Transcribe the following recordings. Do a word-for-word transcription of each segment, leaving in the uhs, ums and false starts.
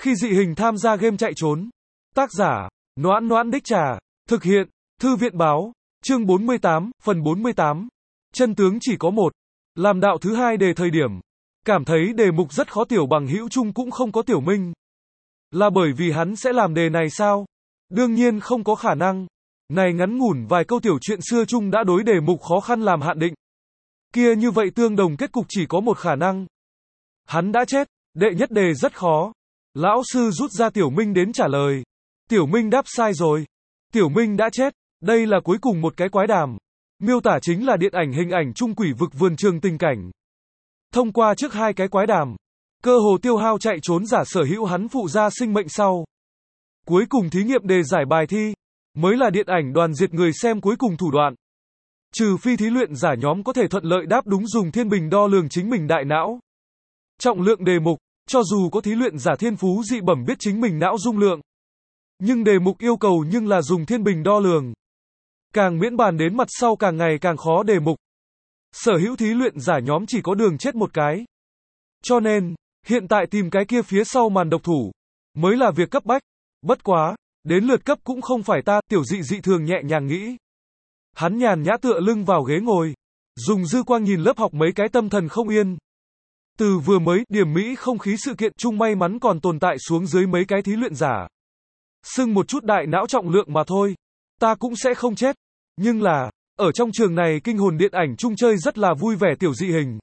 Khi dị hình tham gia game chạy trốn. Tác giả, Noãn Noãn Đích Trà. Thực hiện, Thư viện báo. Chương bốn mươi tám, phần bốn mươi tám. Chân tướng chỉ có một. Làm đạo thứ hai đề thời điểm. Cảm thấy đề mục rất khó Tiểu Bằng Hữu Chung cũng không có Tiểu Minh. Là bởi vì hắn sẽ làm đề này sao? Đương nhiên không có khả năng. Này ngắn ngủn vài câu tiểu chuyện xưa chung đã đối đề mục khó khăn làm hạn định. Kia như vậy tương đồng kết cục chỉ có một khả năng. Hắn đã chết, đệ nhất đề rất khó. Lão sư rút ra Tiểu Minh đến trả lời. Tiểu Minh đáp sai rồi. Tiểu Minh đã chết, đây là cuối cùng một cái quái đàm. Miêu tả chính là điện ảnh hình ảnh trung quỷ vực vườn trường tình cảnh. Thông qua trước hai cái quái đàm, cơ hồ tiêu hao chạy trốn giả sở hữu hắn phụ ra sinh mệnh sau. Cuối cùng thí nghiệm đề giải bài thi, mới là điện ảnh đoàn diệt người xem cuối cùng thủ đoạn. Trừ phi thí luyện giả nhóm có thể thuận lợi đáp đúng dùng thiên bình đo lường chính mình đại não. Trọng lượng đề mục, cho dù có thí luyện giả thiên phú dị bẩm biết chính mình não dung lượng. Nhưng đề mục yêu cầu nhưng là dùng thiên bình đo lường. Càng miễn bàn đến mặt sau càng ngày càng khó đề mục. Sở hữu thí luyện giả nhóm chỉ có đường chết một cái. Cho nên, hiện tại tìm cái kia phía sau màn độc thủ, mới là việc cấp bách. Bất quá, đến lượt cấp cũng không phải ta, Tiểu Dị dị thường nhẹ nhàng nghĩ. Hắn nhàn nhã tựa lưng vào ghế ngồi, dùng dư quang nhìn lớp học mấy cái tâm thần không yên. Từ vừa mới, điểm mỹ không khí sự kiện chung may mắn còn tồn tại xuống dưới mấy cái thí luyện giả. Sưng một chút đại não trọng lượng mà thôi. Ta cũng sẽ không chết. Nhưng là, ở trong trường này kinh hồn điện ảnh chung chơi rất là vui vẻ Tiểu Dị hình.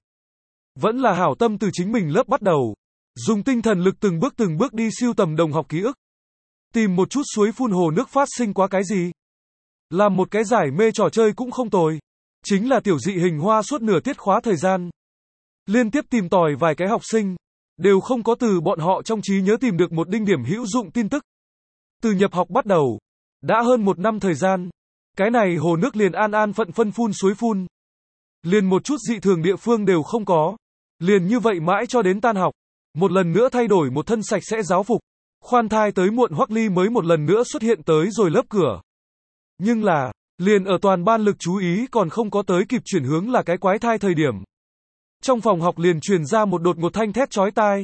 Vẫn là hảo tâm từ chính mình lớp bắt đầu. Dùng tinh thần lực từng bước từng bước đi siêu tầm đồng học ký ức. Tìm một chút suối phun hồ nước phát sinh qua cái gì. Làm một cái giải mê trò chơi cũng không tồi. Chính là Tiểu Dị hình hoa suốt nửa tiết khóa thời gian. Liên tiếp tìm tòi vài cái học sinh. Đều không có từ bọn họ trong trí nhớ tìm được một đinh điểm hữu dụng tin tức. Từ nhập học bắt đầu. Đã hơn một năm thời gian. Cái này hồ nước liền an an phận phân phun suối phun. Liền một chút dị thường địa phương đều không có. Liền như vậy mãi cho đến tan học. Một lần nữa thay đổi một thân sạch sẽ giáo phục. Khoan thai tới muộn Hoắc Ly mới một lần nữa xuất hiện tới rồi lớp cửa. Nhưng là, liền ở toàn ban lực chú ý còn không có tới kịp chuyển hướng là cái quái thai thời điểm. Trong phòng học liền truyền ra một đột ngột thanh thét chói tai.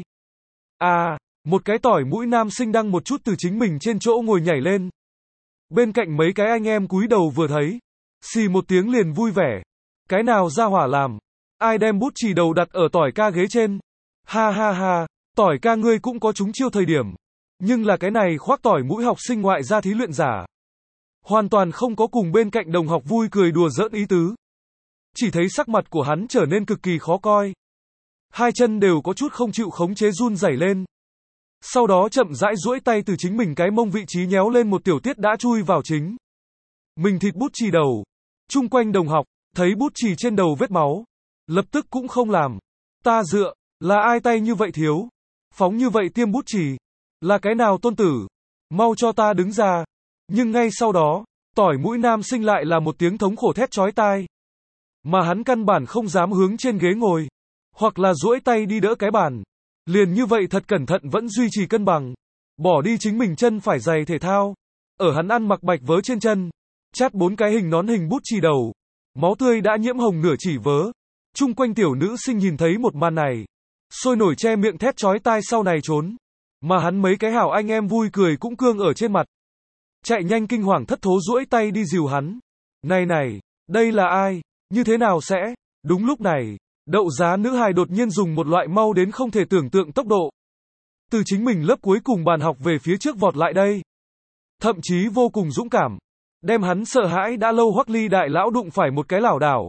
À, một cái tỏi mũi nam sinh đăng một chút từ chính mình trên chỗ ngồi nhảy lên. Bên cạnh mấy cái anh em cúi đầu vừa thấy. Xì một tiếng liền vui vẻ. Cái nào ra hỏa làm? Ai đem bút chì đầu đặt ở tỏi ca ghế trên? Ha ha ha, tỏi ca ngươi cũng có trúng chiêu thời điểm. Nhưng là cái này khoác tỏi mũi học sinh ngoại gia thí luyện giả. Hoàn toàn không có cùng bên cạnh đồng học vui cười đùa giỡn ý tứ. Chỉ thấy sắc mặt của hắn trở nên cực kỳ khó coi. Hai chân đều có chút không chịu khống chế run rẩy lên. Sau đó chậm rãi duỗi tay từ chính mình cái mông vị trí nhéo lên một tiểu tiết đã chui vào chính. Mình thịt bút chì đầu. Chung quanh đồng học, thấy bút chì trên đầu vết máu. Lập tức cũng không làm. Ta dựa, là ai tay như vậy thiếu? Phóng như vậy tiêm bút chì. Là cái nào tôn tử? Mau cho ta đứng ra. Nhưng ngay sau đó, tỏi mũi nam sinh lại là một tiếng thống khổ thét chói tai. Mà hắn căn bản không dám hướng trên ghế ngồi. Hoặc là duỗi tay đi đỡ cái bàn. Liền như vậy thật cẩn thận vẫn duy trì cân bằng. Bỏ đi chính mình chân phải giày thể thao. Ở hắn ăn mặc bạch vớ trên chân. Chát bốn cái hình nón hình bút chì đầu. Máu tươi đã nhiễm hồng nửa chỉ vớ. Chung quanh tiểu nữ sinh nhìn thấy một màn này. Sôi nổi che miệng thét chói tai sau này trốn. Mà hắn mấy cái hảo anh em vui cười cũng cương ở trên mặt. Chạy nhanh kinh hoàng thất thố duỗi tay đi dìu hắn. Này này, đây là ai? Như thế nào sẽ? Đúng lúc này, đậu giá nữ hài đột nhiên dùng một loại mau đến không thể tưởng tượng tốc độ. Từ chính mình lớp cuối cùng bàn học về phía trước vọt lại đây. Thậm chí vô cùng dũng cảm. Đem hắn sợ hãi đã lâu Hoắc Ly đại lão đụng phải một cái lảo đảo.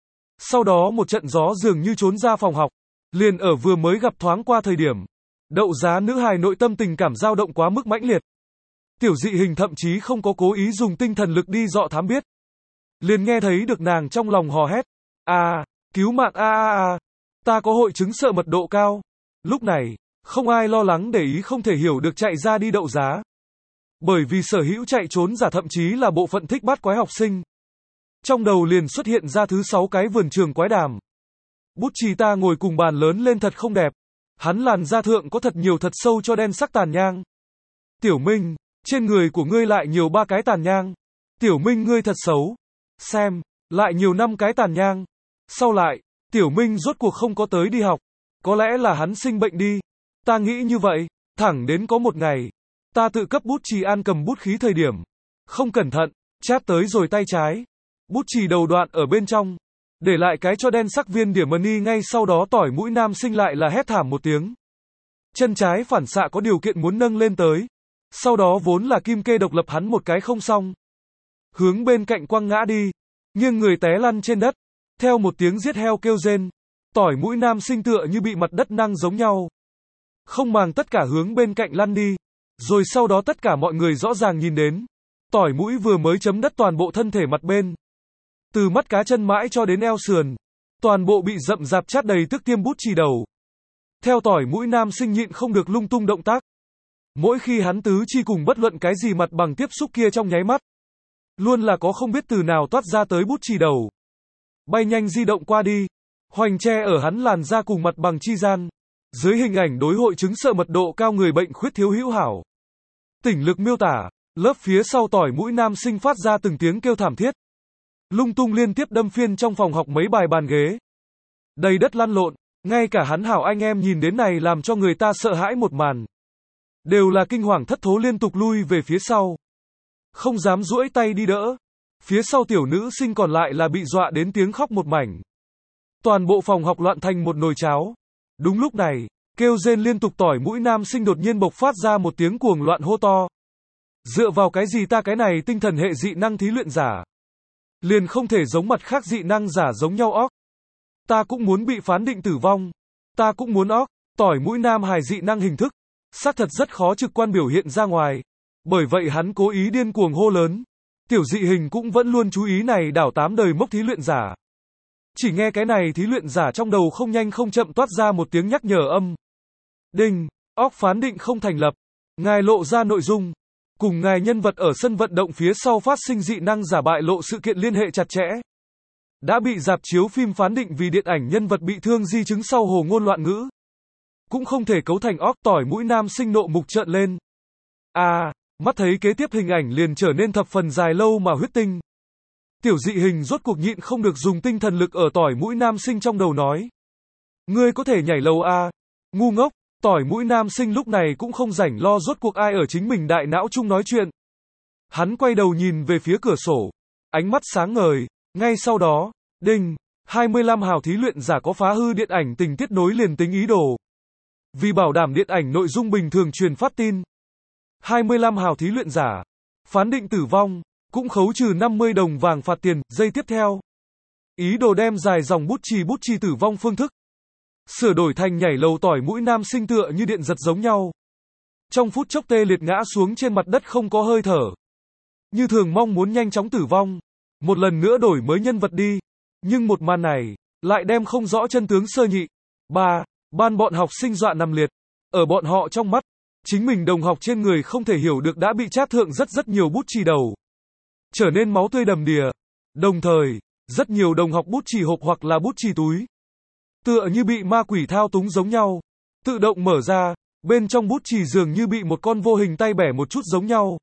Sau đó một trận gió dường như trốn ra phòng học. Liền ở vừa mới gặp thoáng qua thời điểm. Đậu giá nữ hài nội tâm tình cảm dao động quá mức mãnh liệt. Tiểu Dị hình thậm chí không có cố ý dùng tinh thần lực đi dọ thám biết. Liền nghe thấy được nàng trong lòng hò hét. À, cứu mạng a a a, ta có hội chứng sợ mật độ cao. Lúc này, không ai lo lắng để ý không thể hiểu được chạy ra đi đậu giá. Bởi vì sở hữu chạy trốn giả thậm chí là bộ phận thích bắt quái học sinh. Trong đầu liền xuất hiện ra thứ sáu cái vườn trường quái đàm. Bút chì ta ngồi cùng bàn lớn lên thật không đẹp. Hắn làn da thượng có thật nhiều thật sâu cho đen sắc tàn nhang. Tiểu Minh, trên người của ngươi lại nhiều ba cái tàn nhang. Tiểu Minh ngươi thật xấu. Xem, lại nhiều năm cái tàn nhang. Sau lại, Tiểu Minh rốt cuộc không có tới đi học. Có lẽ là hắn sinh bệnh đi. Ta nghĩ như vậy. Thẳng đến có một ngày, ta tự cấp bút chì An cầm bút khí thời điểm. Không cẩn thận, chát tới rồi tay trái. Bút chì đầu đoạn ở bên trong. Để lại cái cho đen sắc viên điểm mani ngay sau đó tỏi mũi nam sinh lại là hét thảm một tiếng. Chân trái phản xạ có điều kiện muốn nâng lên tới. Sau đó vốn là kim kê độc lập hắn một cái không xong. Hướng bên cạnh quăng ngã đi. Nghiêng người té lăn trên đất. Theo một tiếng giết heo kêu rên. Tỏi mũi nam sinh tựa như bị mặt đất năng giống nhau. Không màng tất cả hướng bên cạnh lăn đi. Rồi sau đó tất cả mọi người rõ ràng nhìn đến. Tỏi mũi vừa mới chấm đất toàn bộ thân thể mặt bên. Từ mắt cá chân mãi cho đến eo sườn. Toàn bộ bị rậm rạp chát đầy tức tiêm bút chì đầu. Theo tỏi mũi nam sinh nhịn không được lung tung động tác. Mỗi khi hắn tứ chi cùng bất luận cái gì mặt bằng tiếp xúc kia trong nháy mắt. Luôn là có không biết từ nào toát ra tới bút chì đầu. Bay nhanh di động qua đi. Hoành tre ở hắn làn da cùng mặt bằng chi gian. Dưới hình ảnh đối hội chứng sợ mật độ cao người bệnh khuyết thiếu hữu hảo. Tỉnh lực miêu tả. Lớp phía sau tỏi mũi nam sinh phát ra từng tiếng kêu thảm thiết. Lung tung liên tiếp đâm phiên trong phòng học mấy bài bàn ghế. Đầy đất lăn lộn. Ngay cả hắn hảo anh em nhìn đến này làm cho người ta sợ hãi một màn. Đều là kinh hoàng thất thố liên tục lui về phía sau. Không dám duỗi tay đi đỡ. Phía sau tiểu nữ sinh còn lại là bị dọa đến tiếng khóc một mảnh. Toàn bộ phòng học loạn thành một nồi cháo. Đúng lúc này, kêu rên liên tục tỏi mũi nam sinh đột nhiên bộc phát ra một tiếng cuồng loạn hô to. Dựa vào cái gì ta cái này tinh thần hệ dị năng thí luyện giả. Liền không thể giống mặt khác dị năng giả giống nhau óc. Ta cũng muốn bị phán định tử vong. Ta cũng muốn óc. Tỏi mũi nam hài dị năng hình thức. Xác thật rất khó trực quan biểu hiện ra ngoài. Bởi vậy hắn cố ý điên cuồng hô lớn. Tiểu dị hình cũng vẫn luôn chú ý này đảo tám đời mốc thí luyện giả. Chỉ nghe cái này thí luyện giả trong đầu không nhanh không chậm toát ra một tiếng nhắc nhở âm. Đinh, óc phán định không thành lập. Ngài lộ ra nội dung. Cùng ngài nhân vật ở sân vận động phía sau phát sinh dị năng giả bại lộ sự kiện liên hệ chặt chẽ. Đã bị rạp chiếu phim phán định vì điện ảnh nhân vật bị thương di chứng sau hồ ngôn loạn ngữ. Cũng không thể cấu thành óc tỏi mũi nam sinh nộ mục trợn lên. À, mắt thấy kế tiếp hình ảnh liền trở nên thập phần dài lâu mà huyết tinh. Tiểu dị hình rốt cuộc nhịn không được dùng tinh thần lực ở tỏi mũi nam sinh trong đầu nói. Ngươi có thể nhảy lầu à? Ngu ngốc, tỏi mũi nam sinh lúc này cũng không rảnh lo rốt cuộc ai ở chính mình đại não chung nói chuyện. Hắn quay đầu nhìn về phía cửa sổ. Ánh mắt sáng ngời. Ngay sau đó, đinh, hai mươi lăm hào thí luyện giả có phá hư điện ảnh tình tiết nối liền tính ý đồ. Vì bảo đảm điện ảnh nội dung bình thường truyền phát tin. hai mươi lăm hào thí luyện giả. Phán định tử vong. Cũng khấu trừ năm mươi đồng vàng phạt tiền. Giây tiếp theo. Ý đồ đem dài dòng bút chì bút chì tử vong phương thức. Sửa đổi thành nhảy lầu tỏi mũi nam sinh tựa như điện giật giống nhau. Trong phút chốc tê liệt ngã xuống trên mặt đất không có hơi thở. Như thường mong muốn nhanh chóng tử vong. Một lần nữa đổi mới nhân vật đi. Nhưng một màn này, lại đem không rõ chân tướng sơ nhị. Ba, ban bọn học sinh dọa nằm liệt. Ở bọn họ trong mắt, chính mình đồng học trên người không thể hiểu được đã bị chát thượng rất rất nhiều bút chì đầu. Trở nên máu tươi đầm đìa. Đồng thời, rất nhiều đồng học bút chì hộp hoặc là bút chì túi. Tựa như bị ma quỷ thao túng giống nhau. Tự động mở ra, bên trong bút chì dường như bị một con vô hình tay bẻ một chút giống nhau.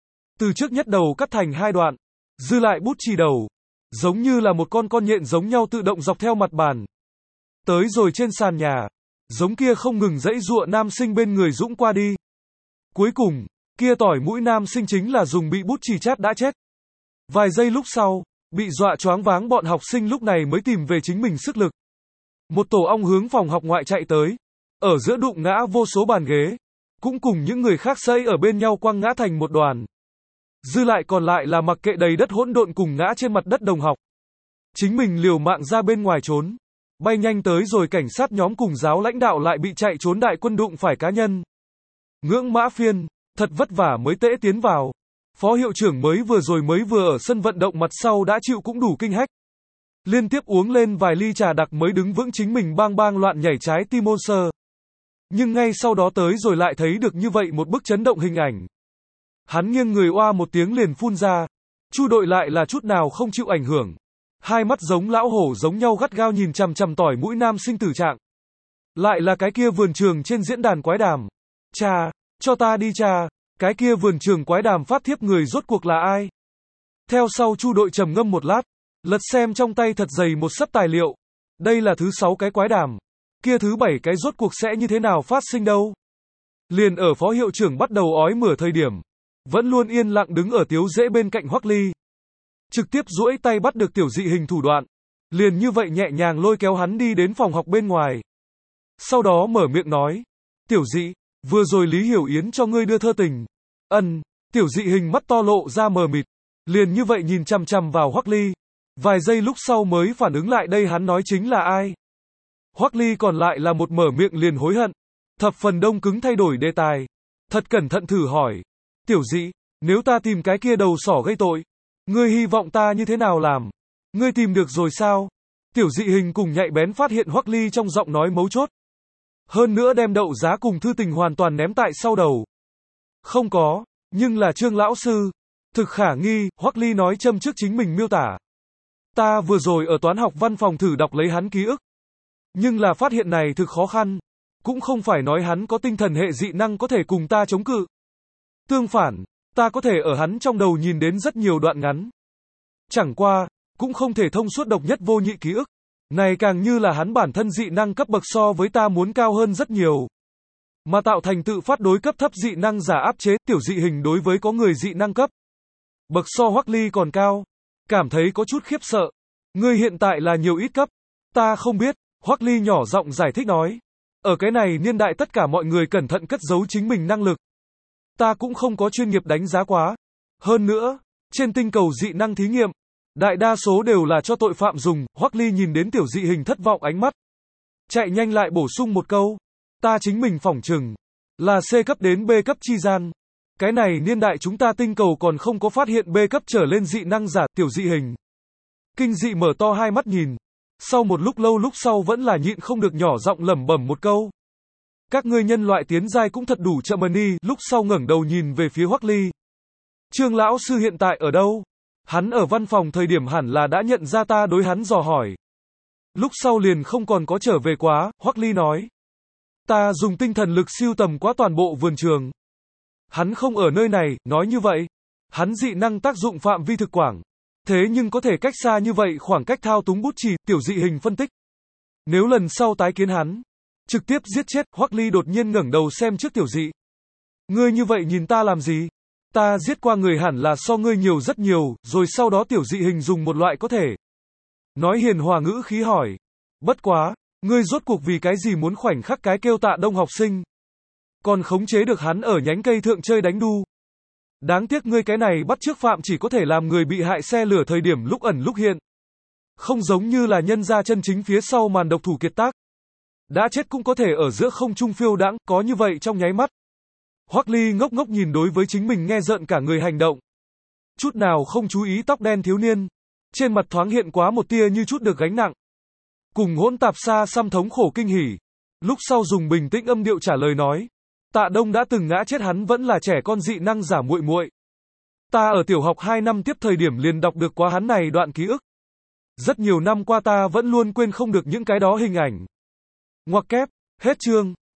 Từ trước nhất đầu cắt thành hai đoạn. Dư lại bút chì đầu. Giống như là một con con nhện giống nhau tự động dọc theo mặt bàn. Tới rồi trên sàn nhà. Giống kia không ngừng dãy giụa nam sinh bên người dũng qua đi. Cuối cùng, kia tỏi mũi nam sinh chính là dùng bị bút chì chát đã chết. Vài giây lúc sau, bị dọa choáng váng bọn học sinh lúc này mới tìm về chính mình sức lực. Một tổ ong hướng phòng học ngoại chạy tới. Ở giữa đụng ngã vô số bàn ghế. Cũng cùng những người khác sẫy ở bên nhau quăng ngã thành một đoàn. Dư lại còn lại là mặc kệ đầy đất hỗn độn cùng ngã trên mặt đất đồng học. Chính mình liều mạng ra bên ngoài trốn. Bay nhanh tới rồi cảnh sát nhóm cùng giáo lãnh đạo lại bị chạy trốn đại quân đụng phải cá nhân. Ngưỡng mã phiên, thật vất vả mới tễ tiến vào. Phó hiệu trưởng mới vừa rồi mới vừa ở sân vận động mặt sau đã chịu cũng đủ kinh hách. Liên tiếp uống lên vài ly trà đặc mới đứng vững chính mình bang bang loạn nhảy trái tim monster. Nhưng ngay sau đó tới rồi lại thấy được như vậy một bức chấn động hình ảnh. Hắn nghiêng người oa một tiếng liền phun ra. Chu đội lại là chút nào không chịu ảnh hưởng. Hai mắt giống lão hổ giống nhau gắt gao nhìn chằm chằm tỏi mũi nam sinh tử trạng. Lại là cái kia vườn trường trên diễn đàn quái đàm. Cha, cho ta đi cha, cái kia vườn trường quái đàm phát thiếp người rốt cuộc là ai? Theo sau Chu đội trầm ngâm một lát, lật xem trong tay thật dày một sấp tài liệu. Đây là thứ sáu cái quái đàm. Kia thứ bảy cái rốt cuộc sẽ như thế nào phát sinh đâu? Liền ở phó hiệu trưởng bắt đầu ói mửa thời điểm, vẫn luôn yên lặng đứng ở Tiếu Dễ bên cạnh Hoắc Ly. Trực tiếp duỗi tay bắt được Tiểu Dị Hình thủ đoạn, liền như vậy nhẹ nhàng lôi kéo hắn đi đến phòng học bên ngoài. Sau đó mở miệng nói, Tiểu Dị, vừa rồi Lý Hiểu Yến cho ngươi đưa thơ tình. Ân, Tiểu Dị Hình mắt to lộ ra mờ mịt, liền như vậy nhìn chằm chằm vào Hoắc Ly. Vài giây lúc sau mới phản ứng lại đây hắn nói chính là ai. Hoắc Ly còn lại là một mở miệng liền hối hận, thập phần đông cứng thay đổi đề tài. Thật cẩn thận thử hỏi, Tiểu Dị, nếu ta tìm cái kia đầu sỏ gây tội, ngươi hy vọng ta như thế nào làm? Ngươi tìm được rồi sao? Tiểu Dị Hình cùng nhạy bén phát hiện Hoắc Ly trong giọng nói mấu chốt. Hơn nữa đem đậu giá cùng thư tình hoàn toàn ném tại sau đầu. Không có, nhưng là Trương lão sư. Thực khả nghi, Hoắc Ly nói châm trước chính mình miêu tả. Ta vừa rồi ở toán học văn phòng thử đọc lấy hắn ký ức. Nhưng là phát hiện này thực khó khăn. Cũng không phải nói hắn có tinh thần hệ dị năng có thể cùng ta chống cự. Tương phản, ta có thể ở hắn trong đầu nhìn đến rất nhiều đoạn ngắn. Chẳng qua, cũng không thể thông suốt độc nhất vô nhị ký ức. Này càng như là hắn bản thân dị năng cấp bậc so với ta muốn cao hơn rất nhiều. Mà tạo thành tự phát đối cấp thấp dị năng giả áp chế, Tiểu Dị Hình đối với có người dị năng cấp bậc so Hoắc Ly còn cao. Cảm thấy có chút khiếp sợ. Ngươi hiện tại là nhiều ít cấp? Ta không biết, Hoắc Ly nhỏ giọng giải thích nói. Ở cái này niên đại tất cả mọi người cẩn thận cất giấu chính mình năng lực. Ta cũng không có chuyên nghiệp đánh giá quá. Hơn nữa, trên tinh cầu dị năng thí nghiệm, đại đa số đều là cho tội phạm dùng. Hoắc Ly nhìn đến Tiểu Dị Hình thất vọng ánh mắt, chạy nhanh lại bổ sung một câu. Ta chính mình phỏng chừng là C cấp đến B cấp chi gian. Cái này niên đại chúng ta tinh cầu còn không có phát hiện B cấp trở lên dị năng giả. Tiểu Dị Hình kinh dị mở to hai mắt nhìn. Sau một lúc lâu lúc sau vẫn là nhịn không được nhỏ giọng lẩm bẩm một câu. Các ngươi nhân loại tiến giai cũng thật đủ chậm đi. Lúc sau ngẩng đầu nhìn về phía Hoắc Ly. Trương lão sư hiện tại ở đâu? Hắn ở văn phòng thời điểm hẳn là đã nhận ra ta đối hắn dò hỏi. Lúc sau liền không còn có trở về quá. Hoắc Ly nói. Ta dùng tinh thần lực siêu tầm quá toàn bộ vườn trường. Hắn không ở nơi này. Nói như vậy, hắn dị năng tác dụng phạm vi thực quảng. Thế nhưng có thể cách xa như vậy khoảng cách thao túng bút chì. Tiểu Dị Hình phân tích. Nếu lần sau tái kiến hắn, trực tiếp giết chết. Hoắc Ly đột nhiên ngẩng đầu xem trước Tiểu Dị. Ngươi như vậy nhìn ta làm gì? Ta giết qua người hẳn là so ngươi nhiều rất nhiều. Rồi sau đó Tiểu Dị Hình dùng một loại có thể nói hiền hòa ngữ khí hỏi. Bất quá, ngươi rốt cuộc vì cái gì muốn khoảnh khắc cái kêu Tạ Đông học sinh? Còn khống chế được hắn ở nhánh cây thượng chơi đánh đu. Đáng tiếc ngươi cái này bắt chước phạm chỉ có thể làm người bị hại xe lửa thời điểm lúc ẩn lúc hiện. Không giống như là nhân gia chân chính phía sau màn độc thủ kiệt tác. Đã chết cũng có thể ở giữa không trung phiêu đãng, có như vậy trong nháy mắt. Hoắc Ly ngốc ngốc nhìn đối với chính mình nghe rợn cả người hành động. Chút nào không chú ý tóc đen thiếu niên. Trên mặt thoáng hiện quá một tia như chút được gánh nặng. Cùng hỗn tạp xa xăm thống khổ kinh hỉ. Lúc sau dùng bình tĩnh âm điệu trả lời nói. Tạ Đông đã từng ngã chết hắn vẫn là trẻ con dị năng giả muội muội. Ta ở tiểu học hai năm tiếp thời điểm liền đọc được quá hắn này đoạn ký ức. Rất nhiều năm qua ta vẫn luôn quên không được những cái đó hình ảnh. Ngoặc kép, hết chương.